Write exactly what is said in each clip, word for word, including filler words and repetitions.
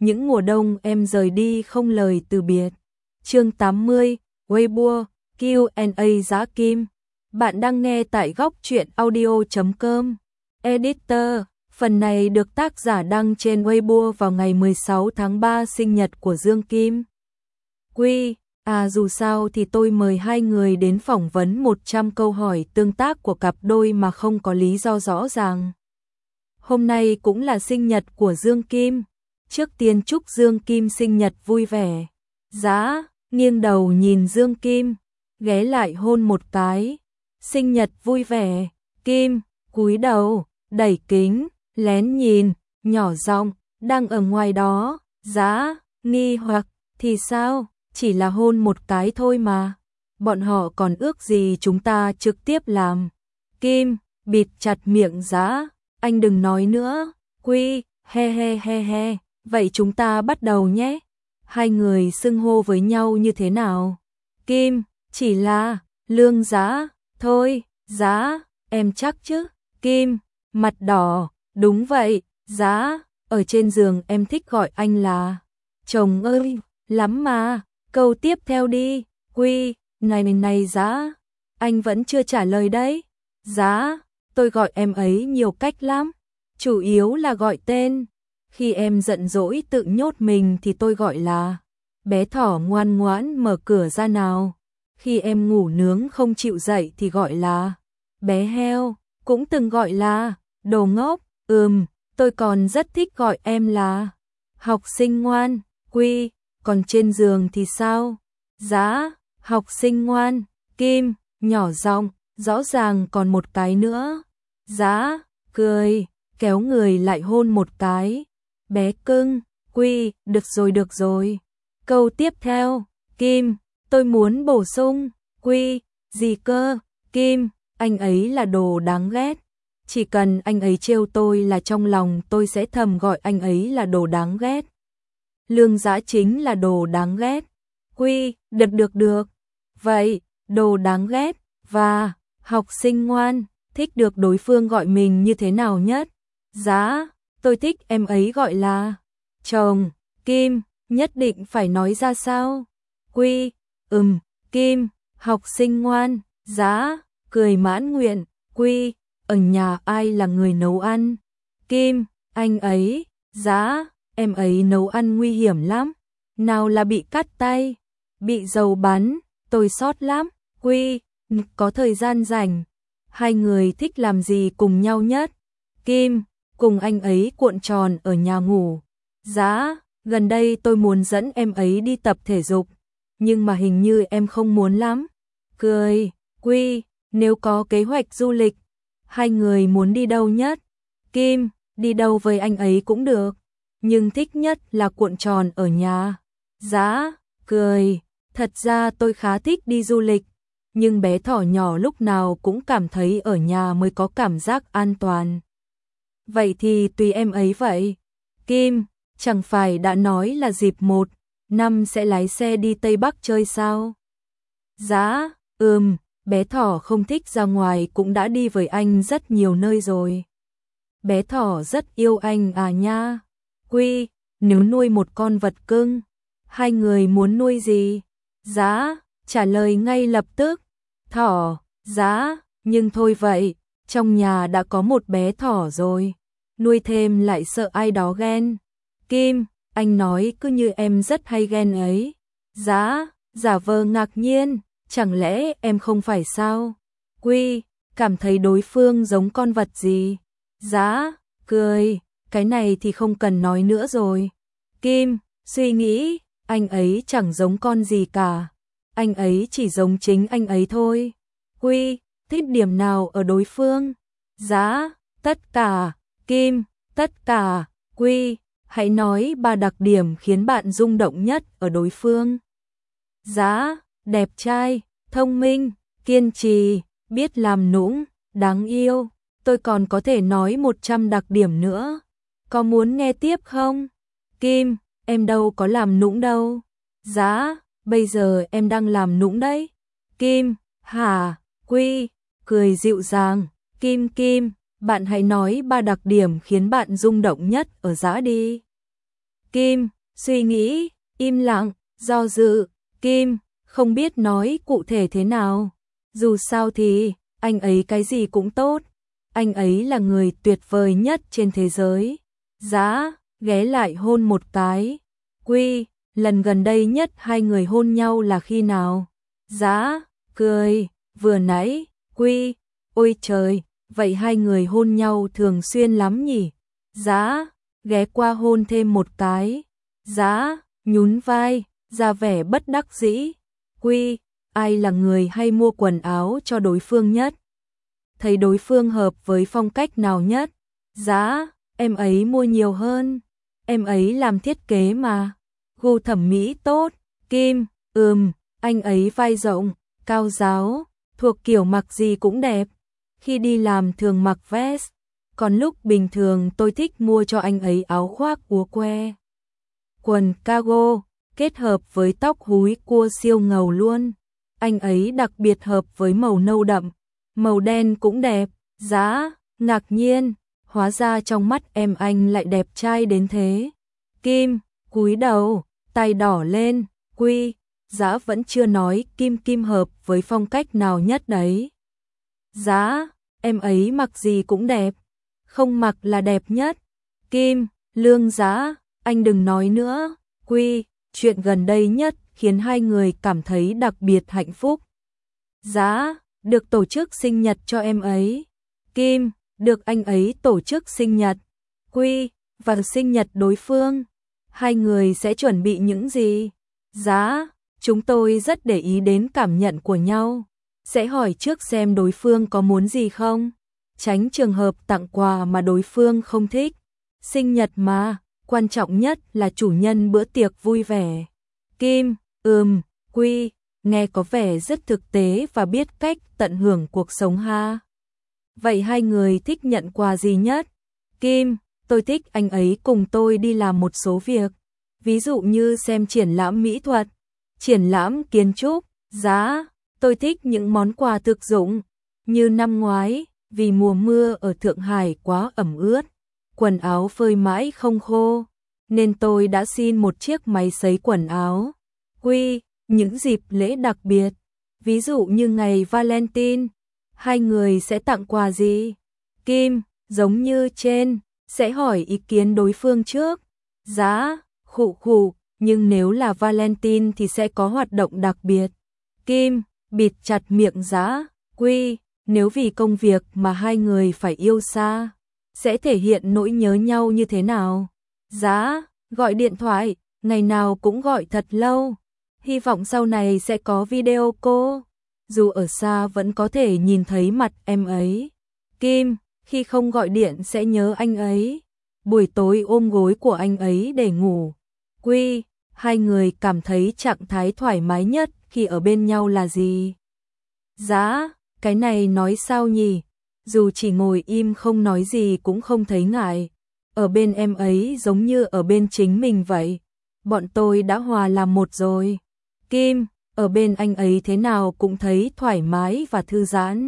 những mùa đông em rời đi không lời từ biệt. Chương tám mươi, Weibo, Q and A Giá Kim. Bạn đang nghe tại góc truyện audio chấm com. Editor, phần này được tác giả đăng trên Weibo vào ngày mười sáu tháng ba sinh nhật của Dương Kim. Quy, à dù sao thì tôi mời hai người đến phỏng vấn một trăm câu hỏi tương tác của cặp đôi mà không có lý do rõ ràng. Hôm nay cũng là sinh nhật của Dương Kim. Trước tiên chúc Dương Kim sinh nhật vui vẻ. Giá, nghiêng đầu nhìn Dương Kim, ghé lại hôn một cái. Sinh nhật vui vẻ. Kim, cúi đầu, đẩy kính, lén nhìn, nhỏ giọng, đang ở ngoài đó. Giá, nghi hoặc, thì sao, chỉ là hôn một cái thôi mà. Bọn họ còn ước gì chúng ta trực tiếp làm. Kim, bịt chặt miệng Giá, anh đừng nói nữa. Quy, he he he he, vậy chúng ta bắt đầu nhé. Hai người xưng hô với nhau như thế nào? Kim, chỉ là, Lương Giá, thôi, Giá, em chắc chứ? Kim, mặt đỏ, đúng vậy, Giá, ở trên giường em thích gọi anh là chồng ơi, lắm mà. Câu tiếp theo đi. Quy, này này này Giá, anh vẫn chưa trả lời đấy. Giá, tôi gọi em ấy nhiều cách lắm, chủ yếu là gọi tên. Khi em giận dỗi tự nhốt mình thì tôi gọi là bé thỏ ngoan ngoãn mở cửa ra nào. Khi em ngủ nướng không chịu dậy thì gọi là bé heo, cũng từng gọi là đồ ngốc. Ừm, tôi còn rất thích gọi em là học sinh ngoan. Quy, còn trên giường thì sao? Giá, học sinh ngoan. Kim, nhỏ giọng, rõ ràng còn một cái nữa. Giá, cười, kéo người lại hôn một cái. Bé cưng. Quy, được rồi được rồi. Câu tiếp theo. Kim, tôi muốn bổ sung. Quy, gì cơ? Kim, anh ấy là đồ đáng ghét. Chỉ cần anh ấy trêu tôi là trong lòng tôi sẽ thầm gọi anh ấy là đồ đáng ghét. Lương Giá chính là đồ đáng ghét. Quy, được được được. Vậy, đồ đáng ghét và học sinh ngoan, thích được đối phương gọi mình như thế nào nhất? Giá, tôi thích em ấy gọi là chồng. Kim, nhất định phải nói ra sao? Quy, ừm. Kim, học sinh ngoan. Giá, cười mãn nguyện. Quy, ở nhà ai là người nấu ăn? Kim, anh ấy. Giá, em ấy nấu ăn nguy hiểm lắm. Nào là bị cắt tay, bị dầu bắn, tôi sót lắm. Quy, có thời gian rảnh, hai người thích làm gì cùng nhau nhất? Kim, cùng anh ấy cuộn tròn ở nhà ngủ. Giá, gần đây tôi muốn dẫn em ấy đi tập thể dục, nhưng mà hình như em không muốn lắm. Cười. Quy, nếu có kế hoạch du lịch, hai người muốn đi đâu nhất? Kim, đi đâu với anh ấy cũng được, nhưng thích nhất là cuộn tròn ở nhà. Giá, cười, thật ra tôi khá thích đi du lịch, nhưng bé thỏ nhỏ lúc nào cũng cảm thấy ở nhà mới có cảm giác an toàn. Vậy thì tùy em ấy vậy. Kim, chẳng phải đã nói là dịp một năm sẽ lái xe đi Tây Bắc chơi sao? Giá, ừm, bé thỏ không thích ra ngoài cũng đã đi với anh rất nhiều nơi rồi. Bé thỏ rất yêu anh à nha. Quy, nếu nuôi một con vật cưng, hai người muốn nuôi gì? Giá, trả lời ngay lập tức. Thỏ. Giá, nhưng thôi vậy, trong nhà đã có một bé thỏ rồi, nuôi thêm lại sợ ai đó ghen. Kim, anh nói cứ như em rất hay ghen ấy. Giá, giả vờ ngạc nhiên, chẳng lẽ em không phải sao? Quy, cảm thấy đối phương giống con vật gì? Giá, cười, cái này thì không cần nói nữa rồi. Kim, suy nghĩ, anh ấy chẳng giống con gì cả, anh ấy chỉ giống chính anh ấy thôi. Quy, thích điểm nào ở đối phương? Giá, tất cả. Kim, tất cả. Quy, hãy nói ba đặc điểm khiến bạn rung động nhất ở đối phương. Giá, đẹp trai, thông minh, kiên trì, biết làm nũng, đáng yêu. Tôi còn có thể nói một trăm đặc điểm nữa. Có muốn nghe tiếp không? Kim, em đâu có làm nũng đâu. Giá, bây giờ em đang làm nũng đấy. Kim, hả? Quy, cười dịu dàng. Kim Kim, bạn hãy nói ba đặc điểm khiến bạn rung động nhất ở Giá đi. Kim, suy nghĩ, im lặng, do dự, Kim, không biết nói cụ thể thế nào. Dù sao thì, anh ấy cái gì cũng tốt. Anh ấy là người tuyệt vời nhất trên thế giới. Giá, ghé lại hôn một cái. Quy, lần gần đây nhất hai người hôn nhau là khi nào? Giá, cười, vừa nãy. Quy, ôi trời, vậy hai người hôn nhau thường xuyên lắm nhỉ? Giá, ghé qua hôn thêm một cái. Giá, nhún vai, ra vẻ bất đắc dĩ. Quy, ai là người hay mua quần áo cho đối phương nhất? Thấy đối phương hợp với phong cách nào nhất? Giá, em ấy mua nhiều hơn. Em ấy làm thiết kế mà. Gu thẩm mỹ tốt. Kim, ừm, anh ấy vai rộng, cao ráo, thuộc kiểu mặc gì cũng đẹp. Khi đi làm thường mặc vest, còn lúc bình thường tôi thích mua cho anh ấy áo khoác úa que. Quần cargo, kết hợp với tóc húi cua siêu ngầu luôn. Anh ấy đặc biệt hợp với màu nâu đậm, màu đen cũng đẹp. Giá, ngạc nhiên, hóa ra trong mắt em anh lại đẹp trai đến thế. Kim, cúi đầu, tay đỏ lên. Quy, Giá vẫn chưa nói Kim Kim hợp với phong cách nào nhất đấy. Giá, em ấy mặc gì cũng đẹp, không mặc là đẹp nhất. Kim, Lương Giá, anh đừng nói nữa. Quy, chuyện gần đây nhất khiến hai người cảm thấy đặc biệt hạnh phúc. Giá, được tổ chức sinh nhật cho em ấy. Kim, được anh ấy tổ chức sinh nhật. Quy, vào sinh nhật đối phương, hai người sẽ chuẩn bị những gì? Giá, chúng tôi rất để ý đến cảm nhận của nhau. Sẽ hỏi trước xem đối phương có muốn gì không, tránh trường hợp tặng quà mà đối phương không thích. Sinh nhật mà, quan trọng nhất là chủ nhân bữa tiệc vui vẻ. Kim, ừm, Quy, nghe có vẻ rất thực tế và biết cách tận hưởng cuộc sống ha. Vậy hai người thích nhận quà gì nhất? Kim, tôi thích anh ấy cùng tôi đi làm một số việc, ví dụ như xem triển lãm mỹ thuật, triển lãm kiến trúc. Giá, tôi thích những món quà thực dụng, như năm ngoái, vì mùa mưa ở Thượng Hải quá ẩm ướt, quần áo phơi mãi không khô, nên tôi đã xin một chiếc máy sấy quần áo. Quy, những dịp lễ đặc biệt, ví dụ như ngày Valentine, hai người sẽ tặng quà gì? Kim, giống như trên, sẽ hỏi ý kiến đối phương trước. Giá, khụ khụ, nhưng nếu là Valentine thì sẽ có hoạt động đặc biệt. Kim, bịt chặt miệng Giá. Quy, nếu vì công việc mà hai người phải yêu xa, sẽ thể hiện nỗi nhớ nhau như thế nào? Giá, gọi điện thoại, ngày nào cũng gọi thật lâu. Hy vọng sau này sẽ có video call, dù ở xa vẫn có thể nhìn thấy mặt em ấy. Kim, khi không gọi điện sẽ nhớ anh ấy. Buổi tối ôm gối của anh ấy để ngủ. Quy, hai người cảm thấy trạng thái thoải mái nhất khi ở bên nhau là gì? Giá, cái này nói sao nhỉ? Dù chỉ ngồi im không nói gì cũng không thấy ngại. Ở bên em ấy giống như ở bên chính mình vậy. Bọn tôi đã hòa làm một rồi. Kim, ở bên anh ấy thế nào cũng thấy thoải mái và thư giãn.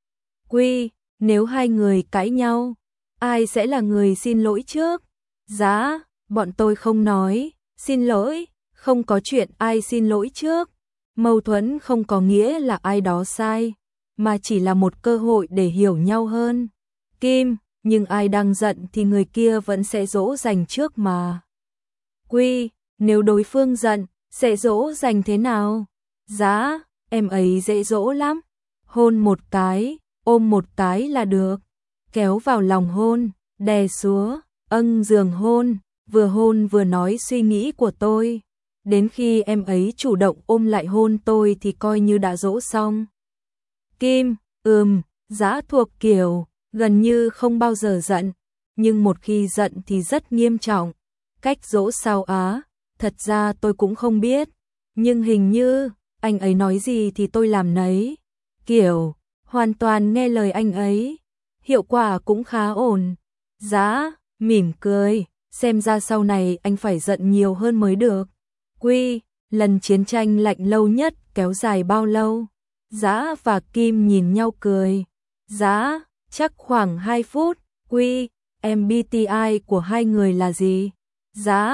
Quy, nếu hai người cãi nhau, ai sẽ là người xin lỗi trước? Giá, bọn tôi không nói xin lỗi, không có chuyện ai xin lỗi trước. Mâu thuẫn không có nghĩa là ai đó sai, mà chỉ là một cơ hội để hiểu nhau hơn. Kim, nhưng ai đang giận thì người kia vẫn sẽ dỗ dành trước mà. Quy, nếu đối phương giận, sẽ dỗ dành thế nào? Giá, em ấy dễ dỗ lắm. Hôn một cái, ôm một cái là được. Kéo vào lòng hôn, đè xuống, âng giường hôn, vừa hôn vừa nói suy nghĩ của tôi. Đến khi em ấy chủ động ôm lại hôn tôi thì coi như đã dỗ xong. Kim, ừm, Giá thuộc kiểu, gần như không bao giờ giận, nhưng một khi giận thì rất nghiêm trọng. Cách dỗ sao á? Thật ra tôi cũng không biết, nhưng hình như, anh ấy nói gì thì tôi làm nấy. Kiểu, hoàn toàn nghe lời anh ấy. Hiệu quả cũng khá ổn. Giá, mỉm cười, xem ra sau này anh phải giận nhiều hơn mới được. Quy, lần chiến tranh lạnh lâu nhất kéo dài bao lâu? Giá và Kim nhìn nhau cười. Giá, chắc khoảng hai phút. Quy, em bê tê i của hai người là gì? Giá,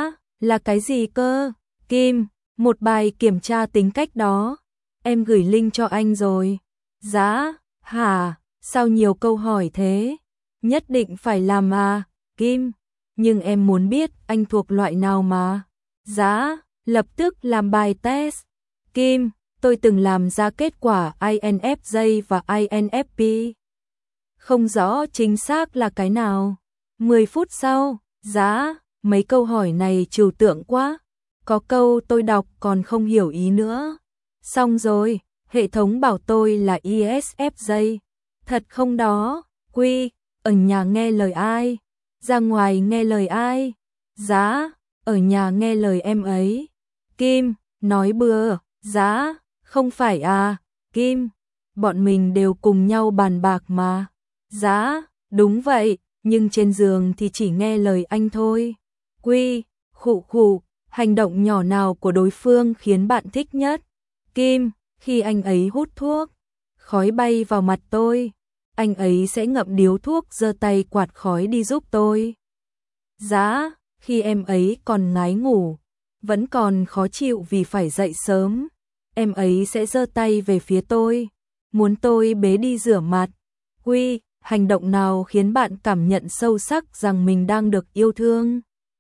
Là cái gì cơ? Kim, một bài kiểm tra tính cách đó. Em gửi link cho anh rồi. Giá, hả? Sao nhiều câu hỏi thế? Nhất định phải làm à? Kim, nhưng em muốn biết anh thuộc loại nào mà. Giá, lập tức làm bài test. Kim, tôi từng làm ra kết quả i en ép gi và i en ép pê. Không rõ chính xác là cái nào. mười phút sau, Giá, mấy câu hỏi này trừu tượng quá. Có câu tôi đọc còn không hiểu ý nữa. Xong rồi, hệ thống bảo tôi là i ét ép gi. Thật không đó? Quy, ở nhà nghe lời ai? Ra ngoài nghe lời ai? Giá, ở nhà nghe lời em ấy. Kim, nói bừa. Giá, không phải à? Kim, bọn mình đều cùng nhau bàn bạc mà. Giá, đúng vậy, nhưng trên giường thì chỉ nghe lời anh thôi. Quy, khụ khụ, hành động nhỏ nào của đối phương khiến bạn thích nhất? Kim, khi anh ấy hút thuốc, khói bay vào mặt tôi, anh ấy sẽ ngậm điếu thuốc giơ tay quạt khói đi giúp tôi. Giá, khi em ấy còn ngái ngủ, vẫn còn khó chịu vì phải dậy sớm, em ấy sẽ giơ tay về phía tôi, muốn tôi bế đi rửa mặt. Quy, hành động nào khiến bạn cảm nhận sâu sắc rằng mình đang được yêu thương?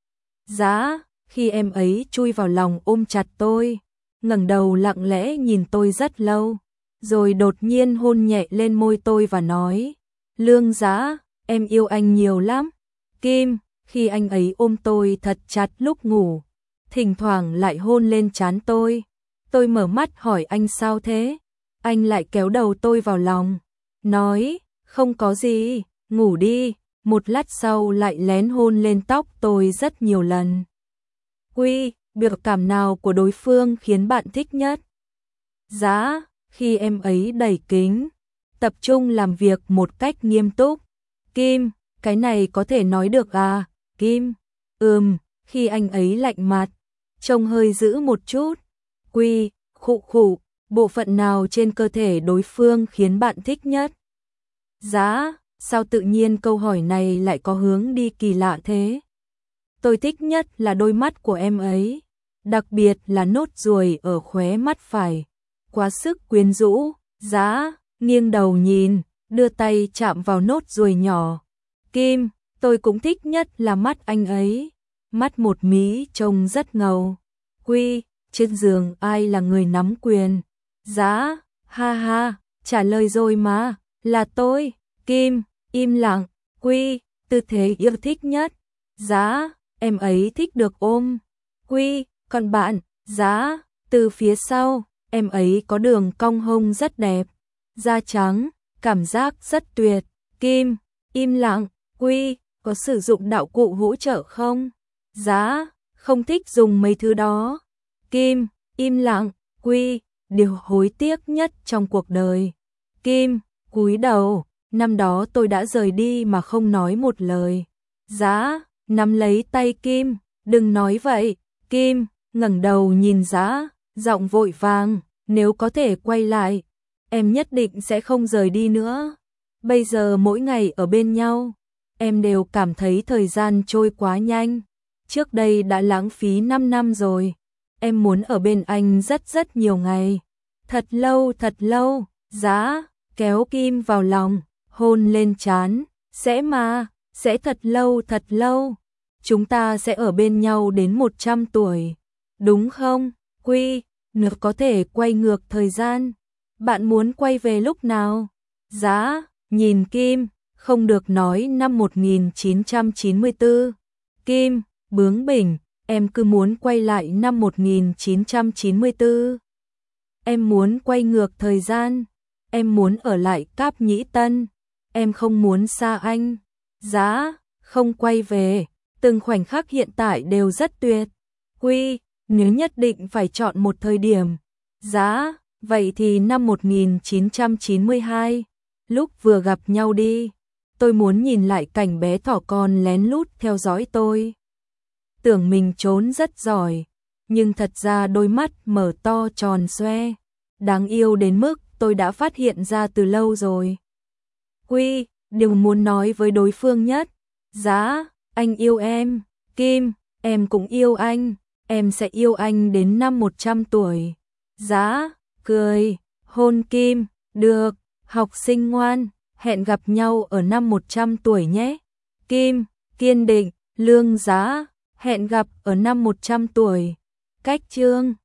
Giá, khi em ấy chui vào lòng ôm chặt tôi, ngẩng đầu lặng lẽ nhìn tôi rất lâu, rồi đột nhiên hôn nhẹ lên môi tôi và nói, Lương Giá, em yêu anh nhiều lắm. Kim, khi anh ấy ôm tôi thật chặt lúc ngủ, thỉnh thoảng lại hôn lên trán tôi, tôi mở mắt hỏi anh sao thế? Anh lại kéo đầu tôi vào lòng, nói, không có gì, ngủ đi, một lát sau lại lén hôn lên tóc tôi rất nhiều lần. Quy, biểu cảm nào của đối phương khiến bạn thích nhất? Giá, khi em ấy đẩy kính, tập trung làm việc một cách nghiêm túc. Kim, cái này có thể nói được à? Kim, ừm, khi anh ấy lạnh mặt, trông hơi dữ một chút. Quy, khụ khụ, bộ phận nào trên cơ thể đối phương khiến bạn thích nhất? Giá, sao tự nhiên câu hỏi này lại có hướng đi kỳ lạ thế? Tôi thích nhất là đôi mắt của em ấy, đặc biệt là nốt ruồi ở khóe mắt phải, quá sức quyến rũ. Giá, nghiêng đầu nhìn, đưa tay chạm vào nốt ruồi nhỏ. Kim, tôi cũng thích nhất là mắt anh ấy, mắt một mí trông rất ngầu. Quy, trên giường ai là người nắm quyền? Giá, ha ha, trả lời rồi mà, là tôi. Kim, im lặng. Quy, tư thế yêu thích nhất? Giá, em ấy thích được ôm. Quy, còn bạn? Giá, từ phía sau, em ấy có đường cong hông rất đẹp, da trắng, cảm giác rất tuyệt. Kim, im lặng. Quy, có sử dụng đạo cụ hỗ trợ không? Giá, không thích dùng mấy thứ đó. Kim, im lặng. Quy, điều hối tiếc nhất trong cuộc đời. Kim, cúi đầu, năm đó tôi đã rời đi mà không nói một lời. Giá, nắm lấy tay Kim, đừng nói vậy. Kim, ngẩng đầu nhìn Giá, giọng vội vàng, nếu có thể quay lại, em nhất định sẽ không rời đi nữa. Bây giờ mỗi ngày ở bên nhau, em đều cảm thấy thời gian trôi quá nhanh. Trước đây đã lãng phí năm năm rồi. Em muốn ở bên anh rất rất nhiều ngày. Thật lâu thật lâu. Giá, kéo Kim vào lòng, hôn lên trán. Sẽ mà, sẽ thật lâu thật lâu. Chúng ta sẽ ở bên nhau đến một trăm tuổi. Đúng không? Quy, nếu có thể quay ngược thời gian, bạn muốn quay về lúc nào? Giá, nhìn Kim, không được nói năm một nghìn chín trăm chín mươi tư. Kim, bướng bỉnh, em cứ muốn quay lại năm một nghìn chín trăm chín mươi tư. Em muốn quay ngược thời gian, em muốn ở lại Cáp Nhĩ Tân, em không muốn xa anh. Giá, không quay về, từng khoảnh khắc hiện tại đều rất tuyệt. Quy, nếu nhất định phải chọn một thời điểm. Giá, vậy thì năm một nghìn chín trăm chín mươi hai, lúc vừa gặp nhau đi. Tôi muốn nhìn lại cảnh bé thỏ con lén lút theo dõi tôi. Tưởng mình trốn rất giỏi, nhưng thật ra đôi mắt mở to tròn xoe, đáng yêu đến mức tôi đã phát hiện ra từ lâu rồi. Quy, điều muốn nói với đối phương nhất. Giá, anh yêu em. Kim, em cũng yêu anh, em sẽ yêu anh đến năm một trăm tuổi. Giá, cười, hôn Kim, được, học sinh ngoan, hẹn gặp nhau ở năm một trăm tuổi nhé. Kim, kiên định, Lương Giá, hẹn gặp ở năm một trăm tuổi. Cách chương